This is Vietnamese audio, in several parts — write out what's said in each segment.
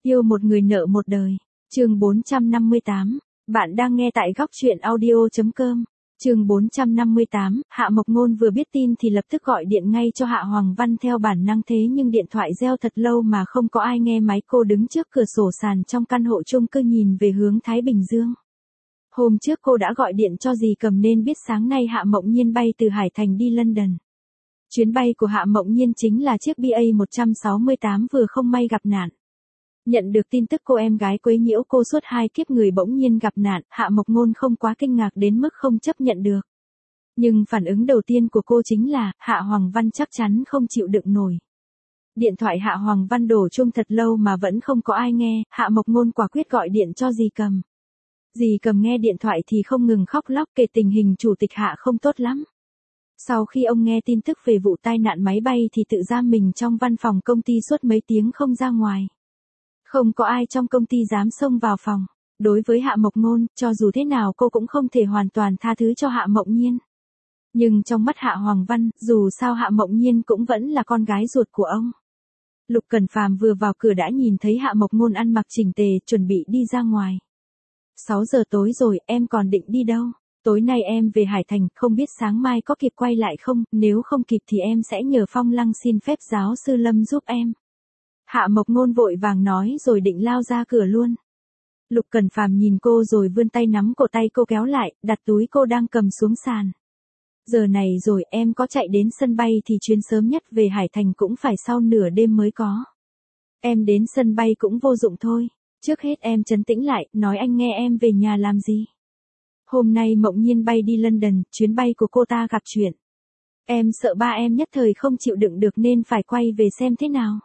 Yêu một người nợ một đời. Chương 458. Bạn đang nghe tại góc truyện audio.com. Chương 458, Hạ Mộc Ngôn vừa biết tin thì lập tức gọi điện ngay cho Hạ Hoàng Văn theo bản năng, thế nhưng điện thoại reo thật lâu mà không có ai nghe máy. Cô đứng trước cửa sổ sàn trong căn hộ chung cư nhìn về hướng Thái Bình Dương. Hôm trước cô đã gọi điện cho dì Cầm nên biết sáng nay Hạ Mộng Nhiên bay từ Hải Thành đi London. Chuyến bay của Hạ Mộng Nhiên chính là chiếc BA168 vừa không may gặp nạn. Nhận được tin tức cô em gái quấy nhiễu cô suốt 2 kiếp người bỗng nhiên gặp nạn, Hạ Mộc Ngôn không quá kinh ngạc đến mức không chấp nhận được. Nhưng phản ứng đầu tiên của cô chính là, Hạ Hoàng Văn chắc chắn không chịu đựng nổi. Điện thoại Hạ Hoàng Văn đổ chuông thật lâu mà vẫn không có ai nghe, Hạ Mộc Ngôn quả quyết gọi điện cho dì Cầm. Dì Cầm nghe điện thoại thì không ngừng khóc lóc kể tình hình chủ tịch Hạ không tốt lắm. Sau khi ông nghe tin tức về vụ tai nạn máy bay thì tự giam mình trong văn phòng công ty suốt mấy tiếng không ra ngoài. Không có ai trong công ty dám xông vào phòng. Đối với Hạ Mộc Ngôn, cho dù thế nào cô cũng không thể hoàn toàn tha thứ cho Hạ Mộng Nhiên. Nhưng trong mắt Hạ Hoàng Văn, dù sao Hạ Mộng Nhiên cũng vẫn là con gái ruột của ông. Lục Cẩn Phàm vừa vào cửa đã nhìn thấy Hạ Mộc Ngôn ăn mặc chỉnh tề, chuẩn bị đi ra ngoài. 6 giờ tối rồi, em còn định đi đâu? Tối nay em về Hải Thành, không biết sáng mai có kịp quay lại không, nếu không kịp thì em sẽ nhờ Phong Lăng xin phép giáo sư Lâm giúp em. Hạ Mộc Ngôn vội vàng nói rồi định lao ra cửa luôn. Lục Cẩn Phàm nhìn cô rồi vươn tay nắm cổ tay cô kéo lại, đặt túi cô đang cầm xuống sàn. Giờ này rồi, em có chạy đến sân bay thì chuyến sớm nhất về Hải Thành cũng phải sau nửa đêm mới có. Em đến sân bay cũng vô dụng thôi. Trước hết em trấn tĩnh lại, nói anh nghe em về nhà làm gì. Hôm nay Mộng Nhiên bay đi London, chuyến bay của cô ta gặp chuyện. Em sợ ba em nhất thời không chịu đựng được nên phải quay về xem thế nào.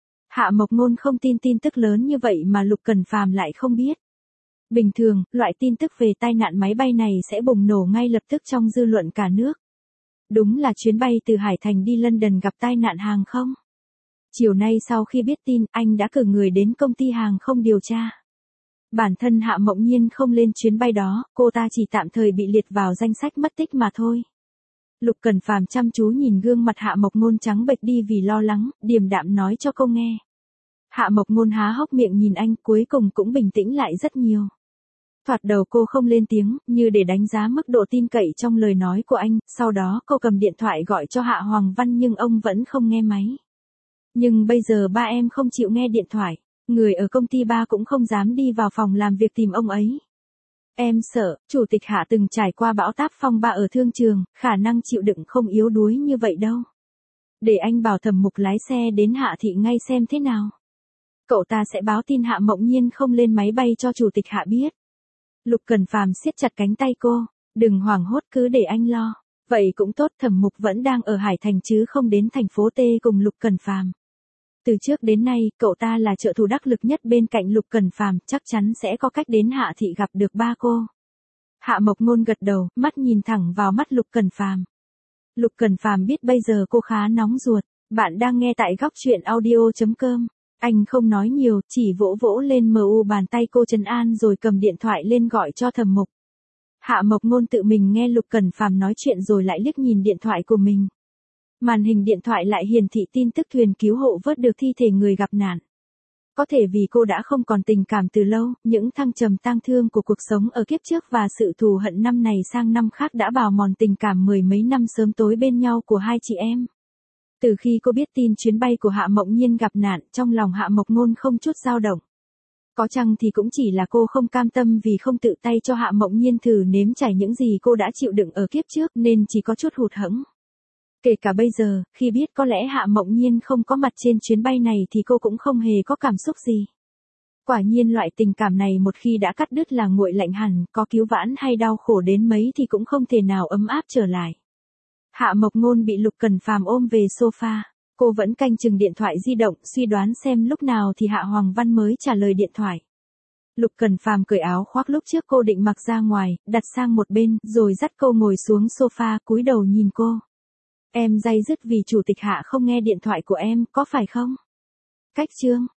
Hạ Mộc Ngôn không tin tin tức lớn như vậy mà Lục Cẩn Phàm lại không biết. Bình thường, loại tin tức về tai nạn máy bay này sẽ bùng nổ ngay lập tức trong dư luận cả nước. Đúng là chuyến bay từ Hải Thành đi London gặp tai nạn hàng không. Chiều nay sau khi biết tin, anh đã cử người đến công ty hàng không điều tra. Bản thân Hạ Mộng Nhiên không lên chuyến bay đó, cô ta chỉ tạm thời bị liệt vào danh sách mất tích mà thôi. Lục Cẩn Phàm chăm chú nhìn gương mặt Hạ Mộc Ngôn trắng bệch đi vì lo lắng, điềm đạm nói cho cô nghe. Hạ Mộc Ngôn há hốc miệng nhìn anh, cuối cùng cũng bình tĩnh lại rất nhiều. Thoạt đầu cô không lên tiếng, như để đánh giá mức độ tin cậy trong lời nói của anh, sau đó cô cầm điện thoại gọi cho Hạ Hoàng Văn nhưng ông vẫn không nghe máy. Nhưng bây giờ ba em không chịu nghe điện thoại, người ở công ty ba cũng không dám đi vào phòng làm việc tìm ông ấy. Em sợ, chủ tịch Hạ từng trải qua bão táp phong ba ở thương trường, khả năng chịu đựng không yếu đuối như vậy đâu. Để anh bảo Thẩm Mục lái xe đến Hạ thị ngay xem thế nào. Cậu ta sẽ báo tin Hạ Mộng Nhiên không lên máy bay cho chủ tịch Hạ biết. Lục Cẩn Phàm siết chặt cánh tay cô, đừng hoảng hốt, cứ để anh lo. Vậy cũng tốt, Thẩm Mục vẫn đang ở Hải Thành chứ không đến thành phố T cùng Lục Cẩn Phàm. Từ trước đến nay, cậu ta là trợ thủ đắc lực nhất bên cạnh Lục Cẩn Phàm, chắc chắn sẽ có cách đến Hạ thị gặp được ba cô. Hạ Mộc Ngôn gật đầu, mắt nhìn thẳng vào mắt Lục Cẩn Phàm. Lục Cẩn Phàm biết bây giờ cô khá nóng ruột. Bạn đang nghe tại góc truyện audio.com. Anh không nói nhiều, chỉ vỗ vỗ lên bàn tay cô trấn an rồi cầm điện thoại lên gọi cho Thẩm Mục. Hạ Mộc Ngôn tự mình nghe Lục Cẩn Phàm nói chuyện rồi lại liếc nhìn điện thoại của mình. Màn hình điện thoại lại hiển thị tin tức thuyền cứu hộ vớt được thi thể người gặp nạn. Có thể vì cô đã không còn tình cảm từ lâu, những thăng trầm tang thương của cuộc sống ở kiếp trước và sự thù hận năm này sang năm khác đã bào mòn tình cảm mười mấy năm sớm tối bên nhau của hai chị em. Từ khi cô biết tin chuyến bay của Hạ Mộng Nhiên gặp nạn, trong lòng Hạ Mộc Ngôn không chút dao động. Có chăng thì cũng chỉ là cô không cam tâm vì không tự tay cho Hạ Mộng Nhiên thử nếm trải những gì cô đã chịu đựng ở kiếp trước nên chỉ có chút hụt hẫng. Kể cả bây giờ, khi biết có lẽ Hạ Mộng Nhiên không có mặt trên chuyến bay này thì cô cũng không hề có cảm xúc gì. Quả nhiên loại tình cảm này một khi đã cắt đứt là nguội lạnh hẳn, có cứu vãn hay đau khổ đến mấy thì cũng không thể nào ấm áp trở lại. Hạ Mộc Ngôn bị Lục Cẩn Phàm ôm về sofa, cô vẫn canh chừng điện thoại di động, suy đoán xem lúc nào thì Hạ Hoàng Văn mới trả lời điện thoại. Lục Cẩn Phàm cởi áo khoác lúc trước cô định mặc ra ngoài, đặt sang một bên, rồi dắt cô ngồi xuống sofa, cúi đầu nhìn cô. Em day dứt vì chủ tịch Hạ không nghe điện thoại của em, có phải không? Cách chương.